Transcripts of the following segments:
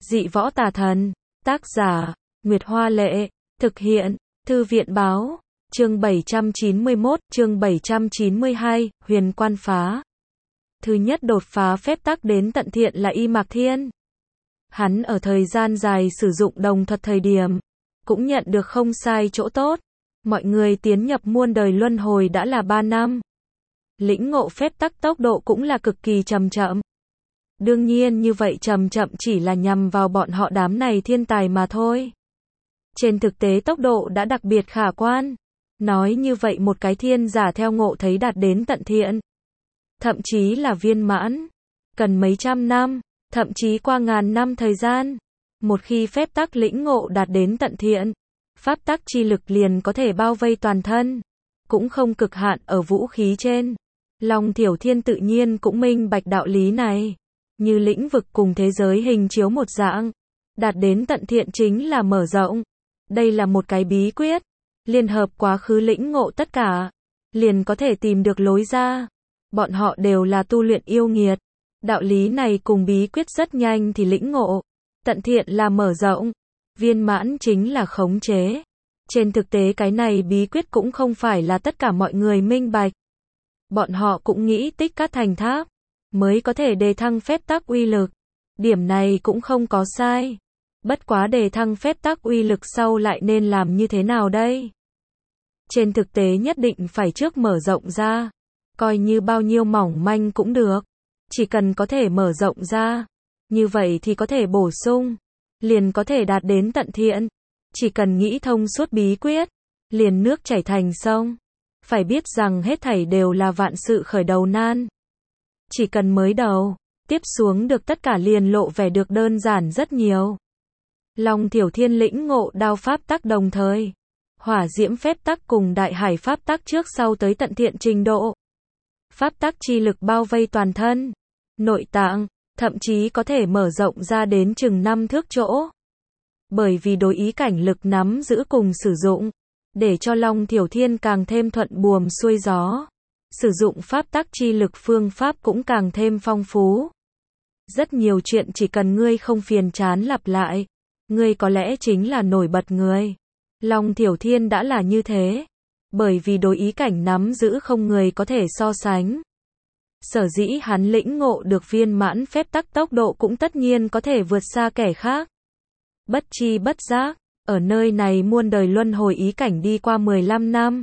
Dị võ tà thần. Tác giả, Nguyệt Hoa Lệ. Thực hiện, Thư viện Báo. Chương 791, chương 792, Huyền Quan Phá. Thứ nhất đột phá phép tắc đến tận thiện là Y Mạc Thiên. Hắn ở thời gian dài sử dụng đồng thuật thời điểm, cũng nhận được không sai chỗ tốt. Mọi người tiến nhập muôn đời luân hồi đã là 3 năm. Lĩnh ngộ phép tắc tốc độ cũng là cực kỳ chậm chậm. Đương nhiên như vậy chậm chậm chỉ là nhằm vào bọn họ đám này thiên tài mà thôi. Trên thực tế tốc độ đã đặc biệt khả quan. Nói như vậy một cái thiên giả theo ngộ thấy đạt đến tận thiện, thậm chí là viên mãn, cần mấy trăm năm, thậm chí qua ngàn năm thời gian. Một khi phép tắc lĩnh ngộ đạt đến tận thiện, pháp tắc chi lực liền có thể bao vây toàn thân, cũng không cực hạn ở vũ khí trên. Long Thiểu Thiên tự nhiên cũng minh bạch đạo lý này, như lĩnh vực cùng thế giới hình chiếu một dạng, đạt đến tận thiện chính là mở rộng. Đây là một cái bí quyết, liên hợp quá khứ lĩnh ngộ tất cả, liền có thể tìm được lối ra. Bọn họ đều là tu luyện yêu nghiệt, đạo lý này cùng bí quyết rất nhanh thì lĩnh ngộ. Tận thiện là mở rộng, viên mãn chính là khống chế. Trên thực tế cái này bí quyết cũng không phải là tất cả mọi người minh bạch. Bọn họ cũng nghĩ tích cát thành tháp, mới có thể đề thăng phép tắc uy lực. Điểm này cũng không có sai. Bất quá đề thăng phép tắc uy lực sau lại nên làm như thế nào đây? Trên thực tế nhất định phải trước mở rộng ra. Coi như bao nhiêu mỏng manh cũng được. Chỉ cần có thể mở rộng ra, như vậy thì có thể bổ sung, liền có thể đạt đến tận thiện. Chỉ cần nghĩ thông suốt bí quyết, liền nước chảy thành sông. Phải biết rằng hết thảy đều là vạn sự khởi đầu nan. Chỉ cần mới đầu, tiếp xuống được tất cả liền lộ vẻ được đơn giản rất nhiều. Long Thiểu Thiên lĩnh ngộ đao pháp tắc đồng thời, hỏa diễm phép tắc cùng đại hải pháp tắc trước sau tới tận thiện trình độ. Pháp tắc chi lực bao vây toàn thân, nội tạng, thậm chí có thể mở rộng ra đến chừng 5 thước chỗ. Bởi vì đối ý cảnh lực nắm giữ cùng sử dụng, để cho Long Thiểu Thiên càng thêm thuận buồm xuôi gió. Sử dụng pháp tắc chi lực phương pháp cũng càng thêm phong phú. Rất nhiều chuyện chỉ cần ngươi không phiền chán lặp lại, ngươi có lẽ chính là nổi bật người. Long Thiểu Thiên đã là như thế. Bởi vì đối ý cảnh nắm giữ không người có thể so sánh. Sở dĩ hắn lĩnh ngộ được viên mãn phép tắc tốc độ cũng tất nhiên có thể vượt xa kẻ khác. Bất chi bất giác, ở nơi này muôn đời luân hồi ý cảnh đi qua 15 năm.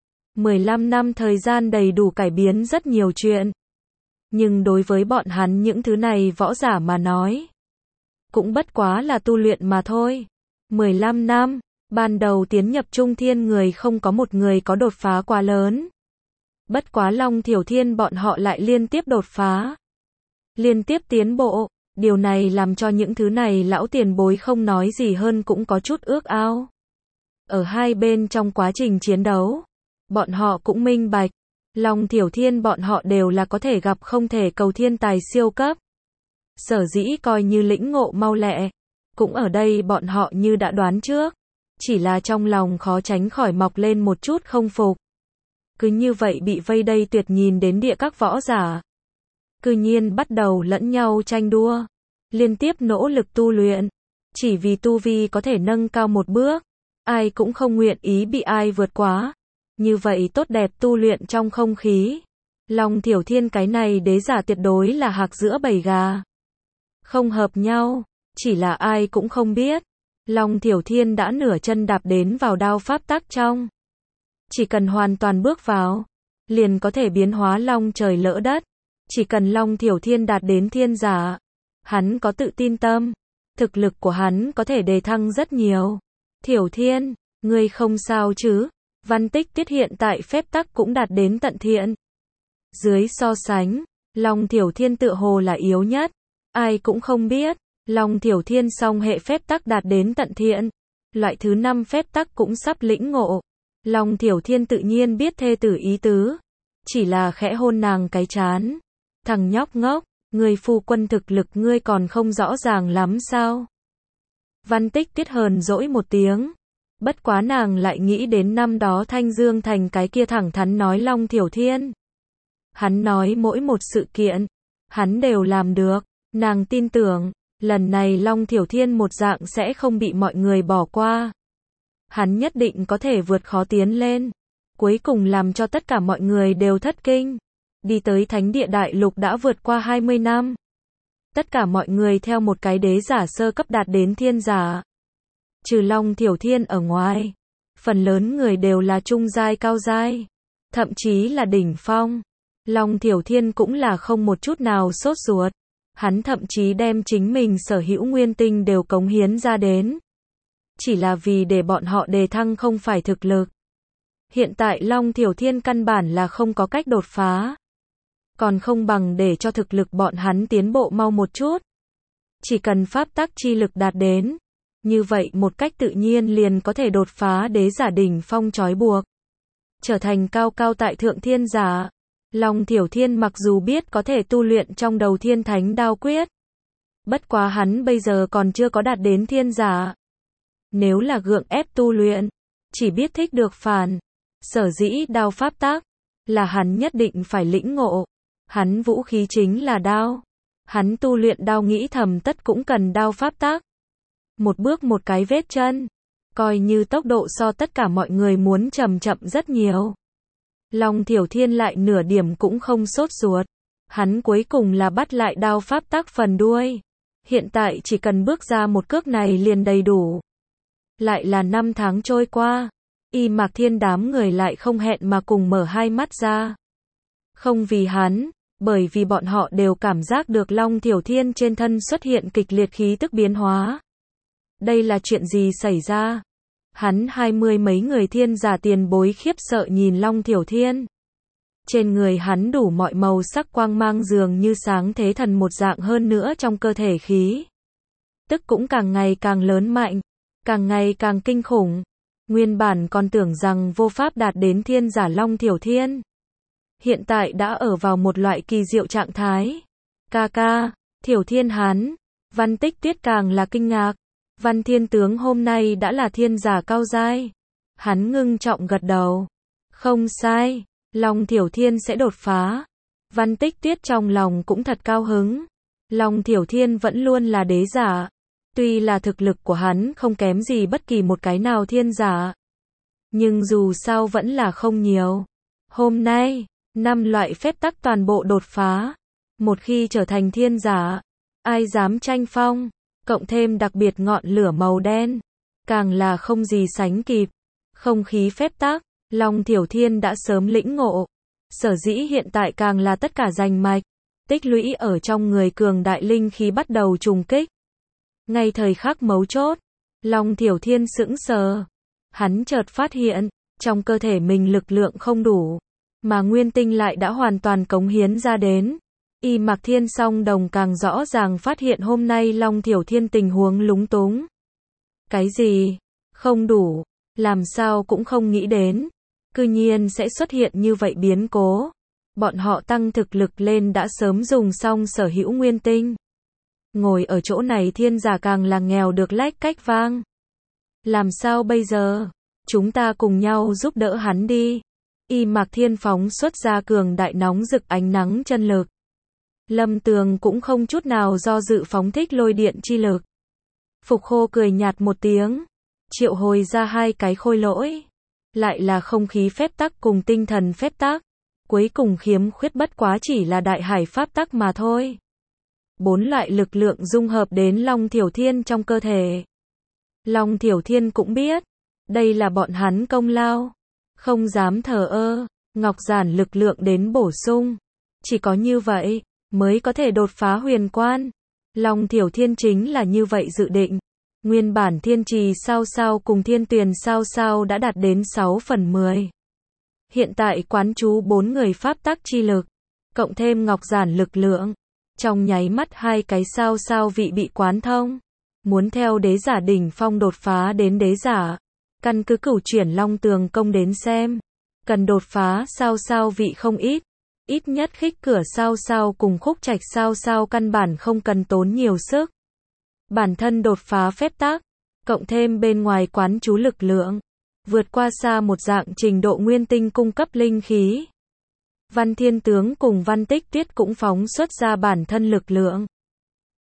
15 năm thời gian đầy đủ cải biến rất nhiều chuyện. Nhưng đối với bọn hắn những thứ này võ giả mà nói, cũng bất quá là tu luyện mà thôi. 15 năm, ban đầu tiến nhập trung thiên người không có một người có đột phá quá lớn. Bất quá Long Thiểu Thiên bọn họ lại liên tiếp đột phá, liên tiếp tiến bộ. Điều này làm cho những thứ này lão tiền bối không nói gì hơn cũng có chút ước ao. Ở hai bên trong quá trình chiến đấu, bọn họ cũng minh bạch, Long Thiểu Thiên bọn họ đều là có thể gặp không thể cầu thiên tài siêu cấp. Sở dĩ coi như lĩnh ngộ mau lẹ, cũng ở đây bọn họ như đã đoán trước, chỉ là trong lòng khó tránh khỏi mọc lên một chút không phục. Cứ như vậy bị vây đây tuyệt nhìn đến địa các võ giả, cư nhiên bắt đầu lẫn nhau tranh đua, liên tiếp nỗ lực tu luyện, chỉ vì tu vi có thể nâng cao một bước, ai cũng không nguyện ý bị ai vượt quá. Như vậy tốt đẹp tu luyện trong không khí. Long Thiểu Thiên cái này đế giả tuyệt đối là hạc giữa bầy gà. Không hợp nhau, chỉ là ai cũng không biết. Long Thiểu Thiên đã nửa chân đạp đến vào đao pháp tắc trong. Chỉ cần hoàn toàn bước vào, liền có thể biến hóa long trời lỡ đất. Chỉ cần Long Thiểu Thiên đạt đến thiên giả, hắn có tự tin tâm, thực lực của hắn có thể đề thăng rất nhiều. Thiểu Thiên, ngươi không sao chứ? Văn Tích Tiết hiện tại phép tắc cũng đạt đến tận thiện. Dưới so sánh, Long Thiểu Thiên tựa hồ là yếu nhất. Ai cũng không biết, Long Thiểu Thiên song hệ phép tắc đạt đến tận thiện. Loại thứ 5 phép tắc cũng sắp lĩnh ngộ. Long Thiểu Thiên tự nhiên biết thê tử ý tứ. Chỉ là khẽ hôn nàng cái trán. Thằng nhóc ngốc, người phu quân thực lực ngươi còn không rõ ràng lắm sao? Văn Tích Tiết hờn dỗi một tiếng. Bất quá nàng lại nghĩ đến năm đó Thanh Dương Thành cái kia thẳng thắn nói Long Thiểu Thiên. Hắn nói mỗi một sự kiện, hắn đều làm được, nàng tin tưởng, Lần này Long Thiểu Thiên một dạng sẽ không bị mọi người bỏ qua. Hắn nhất định có thể vượt khó tiến lên. Cuối cùng làm cho tất cả mọi người đều thất kinh. Đi tới Thánh Địa Đại Lục đã vượt qua 20 năm. Tất cả mọi người theo một cái đế giả sơ cấp đạt đến thiên giả. Trừ Long Thiểu Thiên ở ngoài. Phần lớn người đều là trung giai cao giai. Thậm chí là đỉnh phong. Long Thiểu Thiên cũng là không một chút nào sốt ruột. Hắn thậm chí đem chính mình sở hữu nguyên tinh đều cống hiến ra đến. Chỉ là vì để bọn họ đề thăng không phải thực lực. Hiện tại Long Thiểu Thiên căn bản là không có cách đột phá. Còn không bằng để cho thực lực bọn hắn tiến bộ mau một chút. Chỉ cần pháp tắc chi lực đạt đến. Như vậy một cách tự nhiên liền có thể đột phá đế giả đỉnh phong trói buộc. Trở thành cao cao tại thượng thiên giả. Long Thiểu Thiên mặc dù biết có thể tu luyện trong đầu thiên thánh đao quyết. Bất quá hắn bây giờ còn chưa có đạt đến thiên giả. Nếu là gượng ép tu luyện, chỉ biết thích được phản. Sở dĩ đao pháp tắc, là hắn nhất định phải lĩnh ngộ. Hắn vũ khí chính là đao. Hắn tu luyện đao nghĩ thầm tất cũng cần đao pháp tắc. Một bước một cái vết chân. Coi như tốc độ so tất cả mọi người muốn chậm rất nhiều. Long Thiểu Thiên lại nửa điểm cũng không sốt ruột. Hắn cuối cùng là bắt lại đao pháp tắc phần đuôi. Hiện tại chỉ cần bước ra một cước này liền đầy đủ. Lại là 5 tháng trôi qua. Y Mạc Thiên đám người lại không hẹn mà cùng mở hai mắt ra. Không vì hắn, bởi vì bọn họ đều cảm giác được Long Thiểu Thiên trên thân xuất hiện kịch liệt khí tức biến hóa. Đây là chuyện gì xảy ra? Hắn 20 mấy người thiên giả tiền bối khiếp sợ nhìn Long Thiểu Thiên. Trên người hắn đủ mọi màu sắc quang mang dường như sáng thế thần một dạng, hơn nữa trong cơ thể khí tức cũng càng ngày càng lớn mạnh, càng ngày càng kinh khủng. Nguyên bản còn tưởng rằng vô pháp đạt đến thiên giả Long Thiểu Thiên. Hiện tại đã ở vào một loại kỳ diệu trạng thái. Ca, Thiểu Thiên hắn, Văn Tích Tuyết càng là kinh ngạc. Văn Thiên Tướng hôm nay đã là thiên giả cao giai. Hắn ngưng trọng gật đầu. Không sai, Long Thiểu Thiên sẽ đột phá. Văn Tích Tuyết trong lòng cũng thật cao hứng. Long Thiểu Thiên vẫn luôn là đế giả. Tuy là thực lực của hắn không kém gì bất kỳ một cái nào thiên giả. Nhưng dù sao vẫn là không nhiều. Hôm nay, 5 loại phép tắc toàn bộ đột phá. Một khi trở thành thiên giả, ai dám tranh phong. Cộng thêm đặc biệt ngọn lửa màu đen. Càng là không gì sánh kịp. Không khí phép tắc, Long Thiểu Thiên đã sớm lĩnh ngộ. Sở dĩ hiện tại càng là tất cả rành mạch. Tích lũy ở trong người cường đại linh khí bắt đầu trùng kích. Ngay thời khắc mấu chốt, Long Thiểu Thiên sững sờ. Hắn chợt phát hiện, trong cơ thể mình lực lượng không đủ. Mà nguyên tinh lại đã hoàn toàn cống hiến ra đến. Y Mạc Thiên song đồng càng rõ ràng phát hiện hôm nay Long Thiểu Thiên tình huống lúng túng. Cái gì? Không đủ. Làm sao cũng không nghĩ đến. Cư nhiên sẽ xuất hiện như vậy biến cố. Bọn họ tăng thực lực lên đã sớm dùng xong sở hữu nguyên tinh. Ngồi ở chỗ này thiên giả càng là nghèo được lách cách vang. Làm sao bây giờ? Chúng ta cùng nhau giúp đỡ hắn đi. Y Mạc Thiên phóng xuất ra cường đại nóng rực ánh nắng chân lực. Lâm Tường cũng không chút nào do dự phóng thích lôi điện chi lực. Phục Khô cười nhạt một tiếng, triệu hồi ra 2 cái khôi lỗi. Lại là không khí phép tắc cùng tinh thần phép tắc. Cuối cùng khiếm khuyết bất quá chỉ là đại hải pháp tắc mà thôi. 4 loại lực lượng dung hợp đến Long Thiểu Thiên trong cơ thể. Long Thiểu Thiên cũng biết, đây là bọn hắn công lao. Không dám thờ ơ, ngọc giản lực lượng đến bổ sung. Chỉ có như vậy, mới có thể đột phá huyền quan. Long Thiểu Thiên chính là như vậy dự định. Nguyên bản thiên trì sao sao cùng thiên tuyền sao sao đã đạt đến 6/10. Hiện tại quán chú 4 người pháp tắc chi lực, cộng thêm ngọc giản lực lượng. Trong nháy mắt 2 cái sao sao vị bị quán thông. Muốn theo đế giả đỉnh phong đột phá đến đế giả. Căn cứ cửu chuyển Long Tường công đến xem. Cần đột phá sao sao vị không ít. Ít nhất khích cửa sao sao cùng khúc trạch sao sao căn bản không cần tốn nhiều sức. Bản thân đột phá phép tắc, cộng thêm bên ngoài quán chú lực lượng, vượt qua xa một dạng trình độ nguyên tinh cung cấp linh khí. Văn Thiên Tướng cùng Văn Tích Tuyết cũng phóng xuất ra bản thân lực lượng.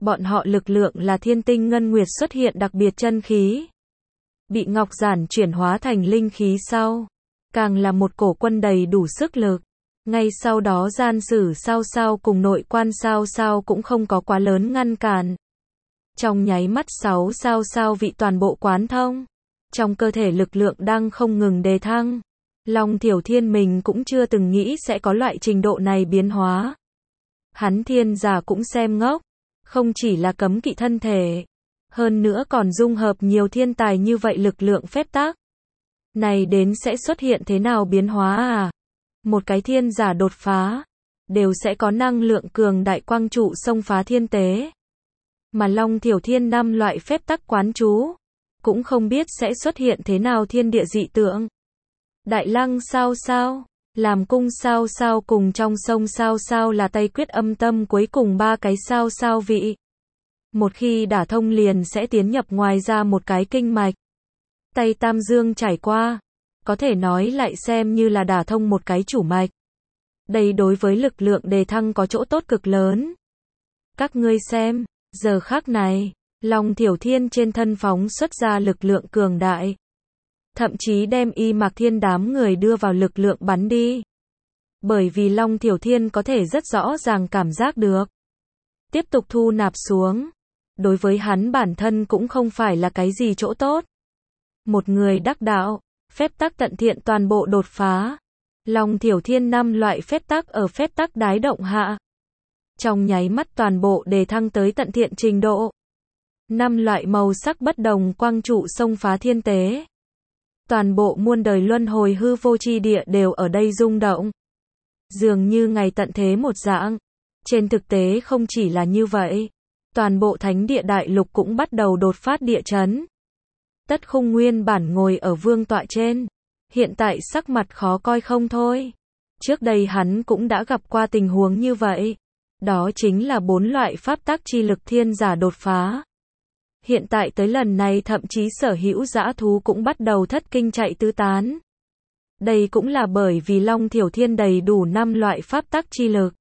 Bọn họ lực lượng là thiên tinh ngân nguyệt xuất hiện đặc biệt chân khí. Bị ngọc giản chuyển hóa thành linh khí sau. Càng là một cổ quân đầy đủ sức lực. Ngay sau đó gian sử sao sao cùng nội quan sao sao cũng không có quá lớn ngăn cản. Trong nháy mắt 6 sao sao vị toàn bộ quán thông. Trong cơ thể lực lượng đang không ngừng đề thăng. Long Thiểu Thiên mình cũng chưa từng nghĩ sẽ có loại trình độ này biến hóa. Hắn thiên giả cũng xem ngốc. Không chỉ là cấm kỵ thân thể. Hơn nữa còn dung hợp nhiều thiên tài như vậy lực lượng phép tắc. Này đến sẽ xuất hiện thế nào biến hóa à? Một cái thiên giả đột phá. Đều sẽ có năng lượng cường đại quang trụ xông phá thiên tế. Mà Long Thiểu Thiên 5 loại phép tắc quán chú. Cũng không biết sẽ xuất hiện thế nào thiên địa dị tượng. Đại lăng sao sao, làm cung sao sao cùng trong sông sao sao là Tây quyết âm tâm cuối cùng 3 cái sao sao vị. Một khi đả thông liền sẽ tiến nhập ngoài ra một cái kinh mạch. Tây Tam Dương trải qua, có thể nói lại xem như là đả thông một cái chủ mạch. Đây đối với lực lượng đề thăng có chỗ tốt cực lớn. Các ngươi xem, giờ khắc này, Long Thiểu Thiên trên thân phóng xuất ra lực lượng cường đại. Thậm chí đem Y Mạc Thiên đám người đưa vào lực lượng bắn đi. Bởi vì Long Thiểu Thiên có thể rất rõ ràng cảm giác được. Tiếp tục thu nạp xuống. Đối với hắn bản thân cũng không phải là cái gì chỗ tốt. Một người đắc đạo, phép tắc tận thiện toàn bộ đột phá. Long Thiểu Thiên 5 loại phép tắc ở phép tắc đái động hạ. Trong nháy mắt toàn bộ đề thăng tới tận thiện trình độ. 5 loại màu sắc bất đồng quang trụ xông phá thiên tế. Toàn bộ muôn đời luân hồi hư vô chi địa đều ở đây rung động. Dường như ngày tận thế một dạng. Trên thực tế không chỉ là như vậy. Toàn bộ thánh địa đại lục cũng bắt đầu đột phát địa chấn. Tất Khung nguyên bản ngồi ở vương tọa trên. Hiện tại sắc mặt khó coi không thôi. Trước đây hắn cũng đã gặp qua tình huống như vậy. Đó chính là 4 loại pháp tắc chi lực thiên giả đột phá. Hiện tại tới lần này thậm chí sở hữu dã thú cũng bắt đầu thất kinh chạy tứ tán. Đây cũng là bởi vì Long Thiểu Thiên đầy đủ 5 loại pháp tắc chi lực.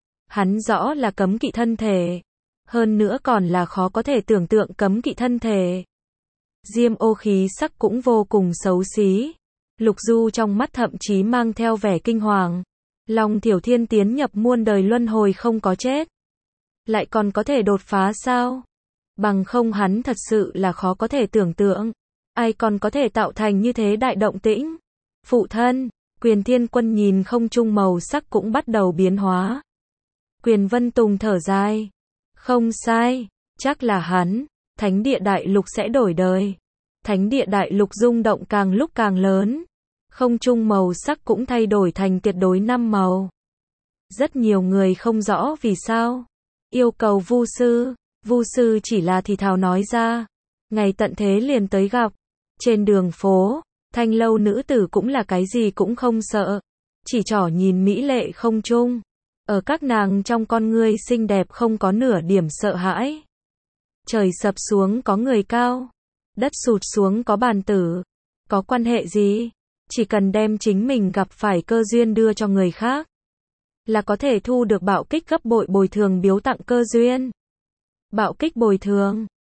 Hắn rõ là cấm kỵ thân thể. Hơn nữa còn là khó có thể tưởng tượng cấm kỵ thân thể. Diêm Ô khí sắc cũng vô cùng xấu xí. Lục Du trong mắt thậm chí mang theo vẻ kinh hoàng. Long Thiểu Thiên tiến nhập muôn đời luân hồi không có chết. Lại còn có thể đột phá sao? Bằng không hắn thật sự là khó có thể tưởng tượng. Ai còn có thể tạo thành như thế đại động tĩnh? Phụ thân, Quyền Thiên Quân nhìn không trung màu sắc cũng bắt đầu biến hóa. Quyền Vân Tùng thở dài. Không sai, chắc là hắn. Thánh địa đại lục sẽ đổi đời. Thánh địa đại lục rung động càng lúc càng lớn. Không trung màu sắc cũng thay đổi thành tuyệt đối 5 màu. Rất nhiều người không rõ vì sao. Yêu cầu Vu sư. Vu sư chỉ là thì thào nói ra. Ngày tận thế liền tới gặp. Trên đường phố, thanh lâu nữ tử cũng là cái gì cũng không sợ. Chỉ trỏ nhìn mỹ lệ không trung. Ở các nàng trong con ngươi xinh đẹp không có nửa điểm sợ hãi. Trời sập xuống có người cao. Đất sụt xuống có bàn tử. Có quan hệ gì? Chỉ cần đem chính mình gặp phải cơ duyên đưa cho người khác. Là có thể thu được bạo kích gấp bội bồi thường biếu tặng cơ duyên. Bạo kích bồi thường.